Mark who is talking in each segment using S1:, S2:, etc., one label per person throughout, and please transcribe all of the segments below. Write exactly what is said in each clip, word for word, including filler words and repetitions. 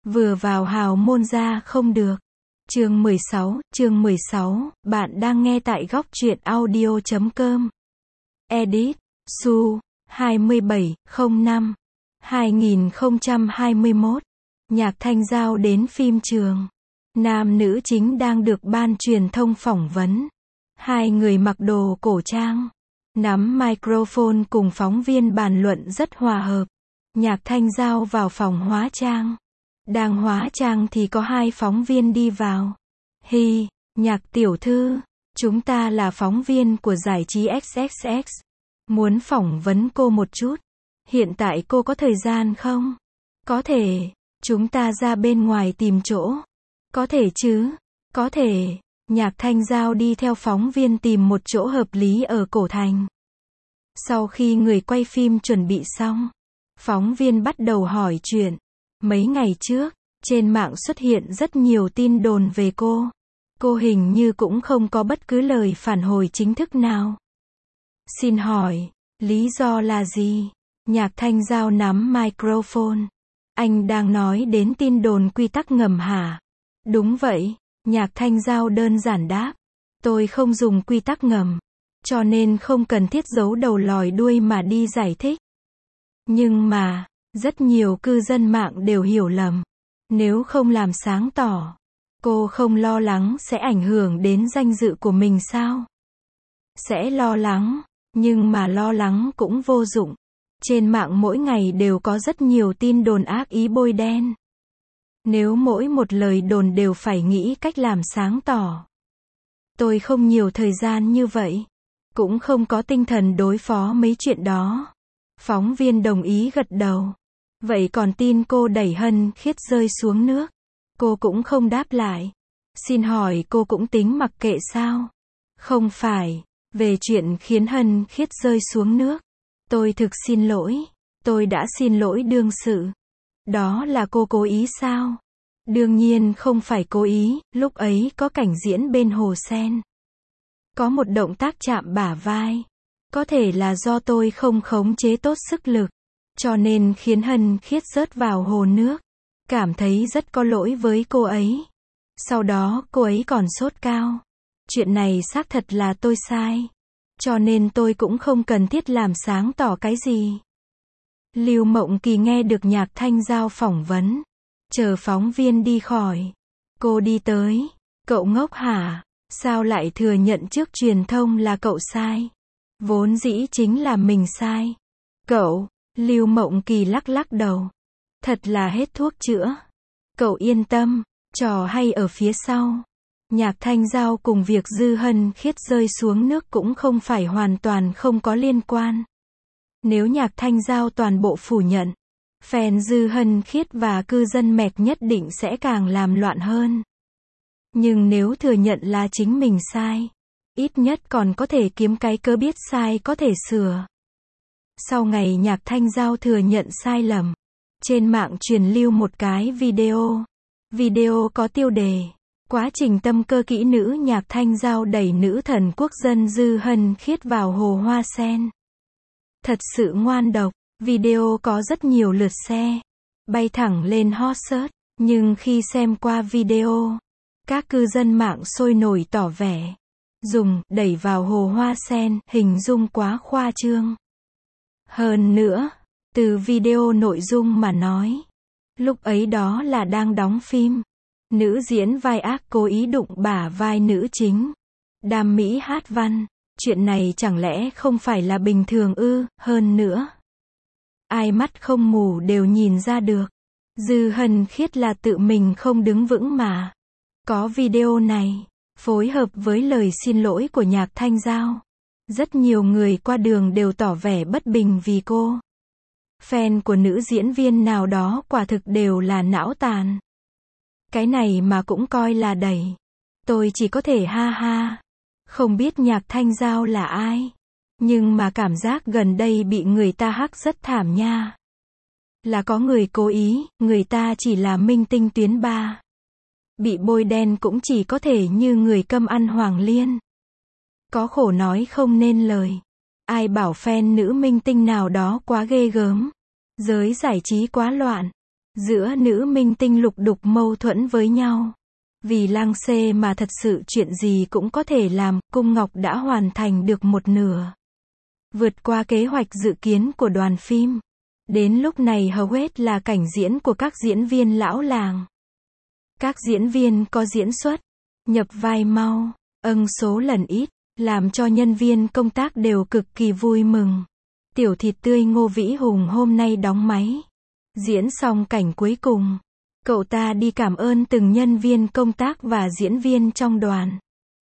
S1: Vừa vào hào môn ra không được. Chương mười sáu, chương mười sáu, bạn đang nghe tại góc truyện audio chấm com. Edit, Su, hai mươi bảy không năm hai nghìn không trăm hai mươi mốt. Nhạc Thanh Giao đến phim trường. Nam nữ chính đang được ban truyền thông phỏng vấn. Hai người mặc đồ cổ trang, nắm microphone cùng phóng viên bàn luận rất hòa hợp. Nhạc Thanh Giao vào phòng hóa trang. Đang hóa trang thì có hai phóng viên đi vào. Hi, Nhạc tiểu thư, chúng ta là phóng viên của giải trí ích ích ích. Muốn phỏng vấn cô một chút. Hiện tại cô có thời gian không? Có thể. Chúng ta ra bên ngoài tìm chỗ. Có thể chứ? Có thể. Nhạc Thanh Giao đi theo phóng viên tìm một chỗ hợp lý ở cổ thành. Sau khi người quay phim chuẩn bị xong, phóng viên bắt đầu hỏi chuyện. Mấy ngày trước, trên mạng xuất hiện rất nhiều tin đồn về cô. Cô hình như cũng không có bất cứ lời phản hồi chính thức nào. Xin hỏi, lý do là gì? Nhạc Thanh Giao nắm microphone. Anh đang nói đến tin đồn quy tắc ngầm hả? Đúng vậy, Nhạc Thanh Giao đơn giản đáp. Tôi không dùng quy tắc ngầm, cho nên không cần thiết giấu đầu lòi đuôi mà đi giải thích. Nhưng mà, rất nhiều cư dân mạng đều hiểu lầm. Nếu không làm sáng tỏ, cô không lo lắng sẽ ảnh hưởng đến danh dự của mình sao? Sẽ lo lắng, nhưng mà lo lắng cũng vô dụng. Trên mạng mỗi ngày đều có rất nhiều tin đồn ác ý bôi đen. Nếu mỗi một lời đồn đều phải nghĩ cách làm sáng tỏ. Tôi không nhiều thời gian như vậy. Cũng không có tinh thần đối phó mấy chuyện đó. Phóng viên đồng ý gật đầu. Vậy còn tin cô đẩy Hân Khiết rơi xuống nước? Cô cũng không đáp lại. Xin hỏi cô cũng tính mặc kệ sao? Không phải. Về chuyện khiến Hân Khiết rơi xuống nước. Tôi thực xin lỗi. Tôi đã xin lỗi đương sự. Đó là cô cố ý sao? Đương nhiên không phải cố ý, lúc ấy có cảnh diễn bên hồ sen. Có một động tác chạm bả vai. Có thể là do tôi không khống chế tốt sức lực, cho nên khiến Hân Khiết rớt vào hồ nước. Cảm thấy rất có lỗi với cô ấy. Sau đó cô ấy còn sốt cao. Chuyện này xác thật là tôi sai. Cho nên tôi cũng không cần thiết làm sáng tỏ cái gì. Lưu Mộng Kỳ nghe được Nhạc Thanh Giao phỏng vấn. Chờ phóng viên đi khỏi. Cô đi tới. Cậu ngốc hả? Sao lại thừa nhận trước truyền thông là cậu sai? Vốn dĩ chính là mình sai. Cậu, Lưu Mộng Kỳ lắc lắc đầu. Thật là hết thuốc chữa. Cậu yên tâm, trò hay ở phía sau. Nhạc Thanh Giao cùng việc Dư Hân Khiết rơi xuống nước cũng không phải hoàn toàn không có liên quan. Nếu Nhạc Thanh Giao toàn bộ phủ nhận, fan Dư Hân Khiết và cư dân mẹc nhất định sẽ càng làm loạn hơn. Nhưng nếu thừa nhận là chính mình sai, ít nhất còn có thể kiếm cái cớ biết sai có thể sửa. Sau ngày Nhạc Thanh Giao thừa nhận sai lầm, trên mạng truyền lưu một cái video. Video có tiêu đề: quá trình tâm cơ kỹ nữ Nhạc Thanh Giao đẩy nữ thần quốc dân Dư Hân Khiết vào hồ hoa sen. Thật sự ngoan độc. Video có rất nhiều lượt share, bay thẳng lên hot search. Nhưng khi xem qua video, các cư dân mạng sôi nổi tỏ vẻ dùng đẩy vào hồ hoa sen hình dung quá khoa trương. Hơn nữa, từ video nội dung mà nói, lúc ấy đó là đang đóng phim. Nữ diễn vai ác cố ý đụng bả vai nữ chính. Đam mỹ hát văn. Chuyện này chẳng lẽ không phải là bình thường ư? Hơn nữa, ai mắt không mù đều nhìn ra được. Dư Hân Khiết là tự mình không đứng vững mà. Có video này, phối hợp với lời xin lỗi của Nhạc Thanh Giao. Rất nhiều người qua đường đều tỏ vẻ bất bình vì cô. Fan của nữ diễn viên nào đó quả thực đều là não tàn. Cái này mà cũng coi là đẩy. Tôi chỉ có thể ha ha. Không biết Nhạc Thanh Giao là ai. Nhưng mà cảm giác gần đây bị người ta hắc rất thảm nha. Là có người cố ý, người ta chỉ là minh tinh tuyến ba. Bị bôi đen cũng chỉ có thể như người câm ăn Hoàng Liên. Có khổ nói không nên lời. Ai bảo fan nữ minh tinh nào đó quá ghê gớm. Giới giải trí quá loạn. Giữa nữ minh tinh lục đục mâu thuẫn với nhau. Vì Lang Xê mà thật sự chuyện gì cũng có thể làm, Cung Ngọc đã hoàn thành được một nửa. Vượt qua kế hoạch dự kiến của đoàn phim. Đến lúc này hầu hết là cảnh diễn của các diễn viên lão làng. Các diễn viên có diễn xuất, nhập vai mau, ân số lần ít, làm cho nhân viên công tác đều cực kỳ vui mừng. Tiểu thịt tươi Ngô Vĩ Hùng hôm nay đóng máy. Diễn xong cảnh cuối cùng, cậu ta đi cảm ơn từng nhân viên công tác và diễn viên trong đoàn.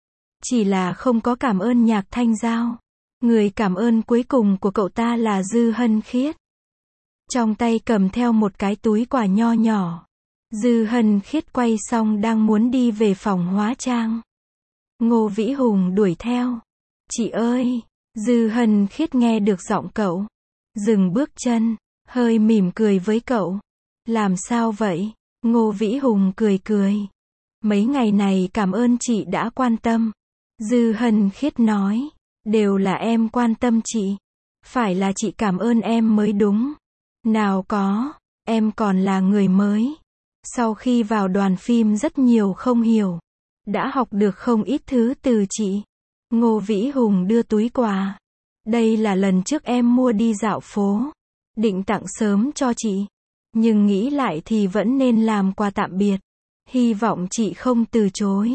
S1: Chỉ là không có cảm ơn Nhạc Thanh Giao. Người cảm ơn cuối cùng của cậu ta là Dư Hân Khiết. Trong tay cầm theo một cái túi quà nho nhỏ. Dư Hân Khiết quay xong đang muốn đi về phòng hóa trang. Ngô Vĩ Hùng đuổi theo. Chị ơi! Dư Hân Khiết nghe được giọng cậu. Dừng bước chân, hơi mỉm cười với cậu. Làm sao vậy? Ngô Vĩ Hùng cười cười. Mấy ngày này cảm ơn chị đã quan tâm. Dư Hân Khiết nói. Đều là em quan tâm chị. Phải là chị cảm ơn em mới đúng. Nào có, em còn là người mới. Sau khi vào đoàn phim rất nhiều không hiểu. Đã học được không ít thứ từ chị. Ngô Vĩ Hùng đưa túi quà. Đây là lần trước em mua đi dạo phố. Định tặng sớm cho chị. Nhưng nghĩ lại thì vẫn nên làm quà tạm biệt. Hy vọng chị không từ chối.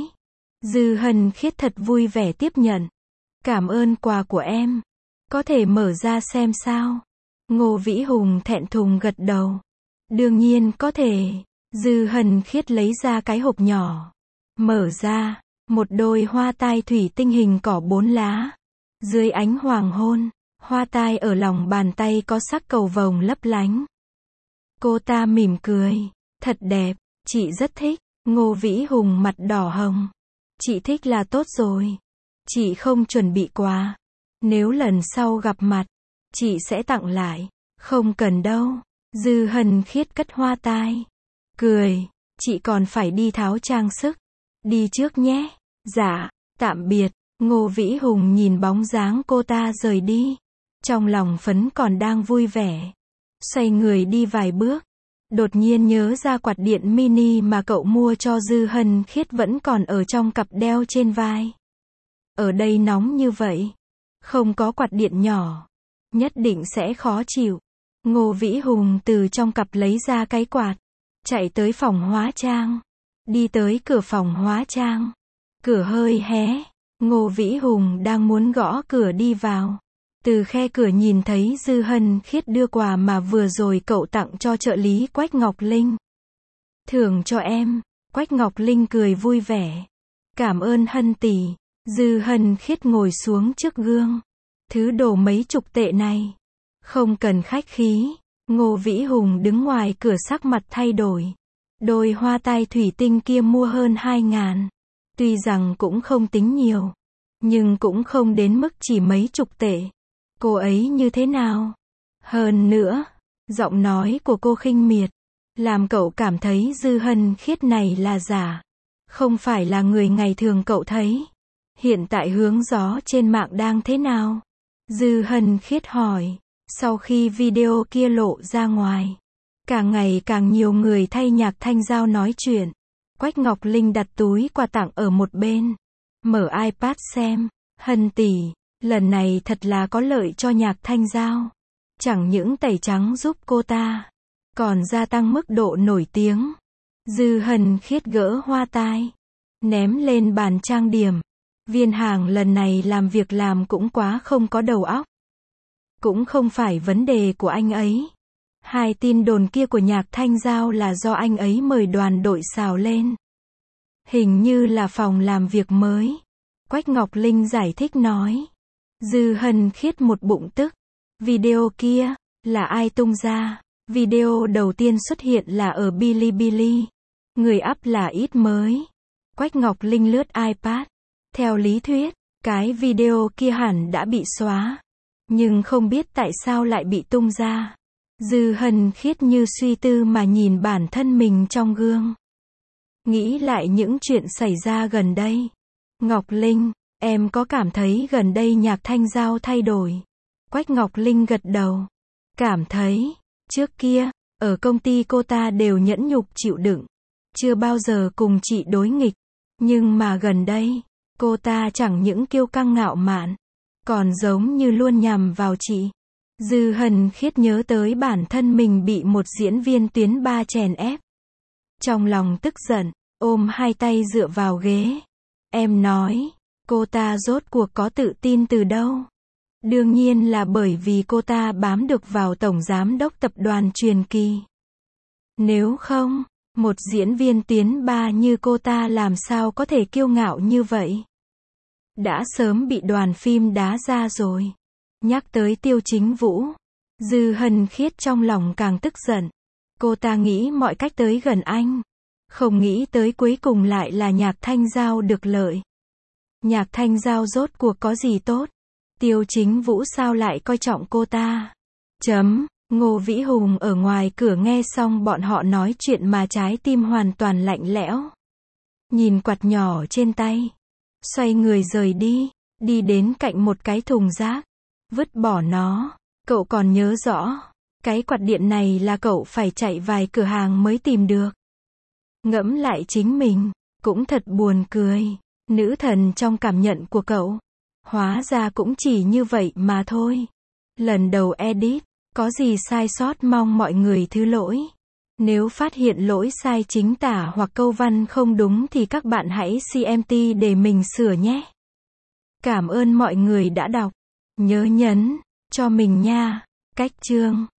S1: Dư Hân Khiết thật vui vẻ tiếp nhận. Cảm ơn quà của em. Có thể mở ra xem sao? Ngô Vĩ Hùng thẹn thùng gật đầu. Đương nhiên có thể. Dư Hân Khiết lấy ra cái hộp nhỏ. Mở ra, một đôi hoa tai thủy tinh hình cỏ bốn lá. Dưới ánh hoàng hôn, hoa tai ở lòng bàn tay có sắc cầu vồng lấp lánh. Cô ta mỉm cười. Thật đẹp, chị rất thích. Ngô Vĩ Hùng mặt đỏ hồng. Chị thích là tốt rồi. Chị không chuẩn bị quà. Nếu lần sau gặp mặt, chị sẽ tặng lại. Không cần đâu. Dư Hân Khiết cất hoa tai. Cười. Chị còn phải đi tháo trang sức. Đi trước nhé. Dạ, tạm biệt. Ngô Vĩ Hùng nhìn bóng dáng cô ta rời đi. Trong lòng phấn còn đang vui vẻ. Xoay người đi vài bước. Đột nhiên nhớ ra quạt điện mini mà cậu mua cho Dư Hân Khiết vẫn còn ở trong cặp đeo trên vai. Ở đây nóng như vậy. Không có quạt điện nhỏ. Nhất định sẽ khó chịu. Ngô Vĩ Hùng từ trong cặp lấy ra cái quạt. Chạy tới phòng hóa trang. Đi tới cửa phòng hóa trang. Cửa hơi hé. Ngô Vĩ Hùng đang muốn gõ cửa đi vào. Từ khe cửa nhìn thấy Dư Hân Khiết đưa quà mà vừa rồi cậu tặng cho trợ lý Quách Ngọc Linh. Thưởng cho em. Quách Ngọc Linh cười vui vẻ. Cảm ơn Hân tỷ. Dư Hân Khiết ngồi xuống trước gương. Thứ đồ mấy chục tệ này. Không cần khách khí. Ngô Vĩ Hùng đứng ngoài cửa sắc mặt thay đổi. Đôi hoa tai thủy tinh kia mua hơn hai ngàn. Tuy rằng cũng không tính nhiều. Nhưng cũng không đến mức chỉ mấy chục tệ. Cô ấy như thế nào? Hơn nữa, giọng nói của cô khinh miệt. Làm cậu cảm thấy Dư Hân Khiết này là giả. Không phải là người ngày thường cậu thấy. Hiện tại hướng gió trên mạng đang thế nào? Dư Hân Khiết hỏi. Sau khi video kia lộ ra ngoài, càng ngày càng nhiều người thay Nhạc Thanh Giao nói chuyện. Quách Ngọc Linh đặt túi quà tặng ở một bên. Mở iPad xem. Hân tỷ, lần này thật là có lợi cho Nhạc Thanh Giao. Chẳng những tẩy trắng giúp cô ta, còn gia tăng mức độ nổi tiếng. Dư Hân Khiết gỡ hoa tai. Ném lên bàn trang điểm. Viên hàng lần này làm việc làm cũng quá không có đầu óc. Cũng không phải vấn đề của anh ấy. Hai tin đồn kia của Nhạc Thanh Giao là do anh ấy mời đoàn đội xào lên. Hình như là phòng làm việc mới. Quách Ngọc Linh giải thích nói. Dư Hân Khiết một bụng tức. Video kia, là ai tung ra? Video đầu tiên xuất hiện là ở Bilibili. Người up là ít mới. Quách Ngọc Linh lướt iPad. Theo lý thuyết, cái video kia hẳn đã bị xóa. Nhưng không biết tại sao lại bị tung ra. Dư Hân Khiết như suy tư mà nhìn bản thân mình trong gương. Nghĩ lại những chuyện xảy ra gần đây. Ngọc Linh, em có cảm thấy gần đây Nhạc Thanh Giao thay đổi? Quách Ngọc Linh gật đầu. Cảm thấy, trước kia, Ở công ty cô ta đều nhẫn nhục chịu đựng, chưa bao giờ cùng chị đối nghịch. Nhưng mà gần đây, cô ta chẳng những kiêu căng ngạo mạn, còn giống như luôn nhằm vào chị. Dư Hân Khiết nhớ tới bản thân mình bị một diễn viên tuyến ba chèn ép. Trong lòng tức giận, ôm hai tay dựa vào ghế. Em nói, cô ta rốt cuộc có tự tin từ đâu? Đương nhiên là bởi vì cô ta bám được vào tổng giám đốc tập đoàn Truyền Kỳ. Nếu không, một diễn viên tuyến ba như cô ta làm sao có thể kiêu ngạo như vậy? Đã sớm bị đoàn phim đá ra rồi. Nhắc tới Tiêu Chính Vũ, Dư Hân Khiết trong lòng càng tức giận. Cô ta nghĩ mọi cách tới gần anh. Không nghĩ tới cuối cùng lại là Nhạc Thanh Giao được lợi. Nhạc Thanh Giao rốt cuộc có gì tốt? Tiêu Chính Vũ sao lại coi trọng cô ta? Chấm. Ngô Vĩ Hùng ở ngoài cửa nghe xong bọn họ nói chuyện mà trái tim hoàn toàn lạnh lẽo. Nhìn quạt nhỏ trên tay, xoay người rời đi, đi đến cạnh một cái thùng rác, vứt bỏ nó. Cậu còn nhớ rõ, cái quạt điện này là cậu phải chạy vài cửa hàng mới tìm được. Ngẫm lại chính mình, cũng thật buồn cười. Nữ thần trong cảm nhận của cậu, hóa ra cũng chỉ như vậy mà thôi. Lần đầu edit, có gì sai sót mong mọi người thứ lỗi. Nếu phát hiện lỗi sai chính tả hoặc câu văn không đúng thì các bạn hãy xê em tê để mình sửa nhé. Cảm ơn mọi người đã đọc. Nhớ nhấn cho mình nha. Cách chương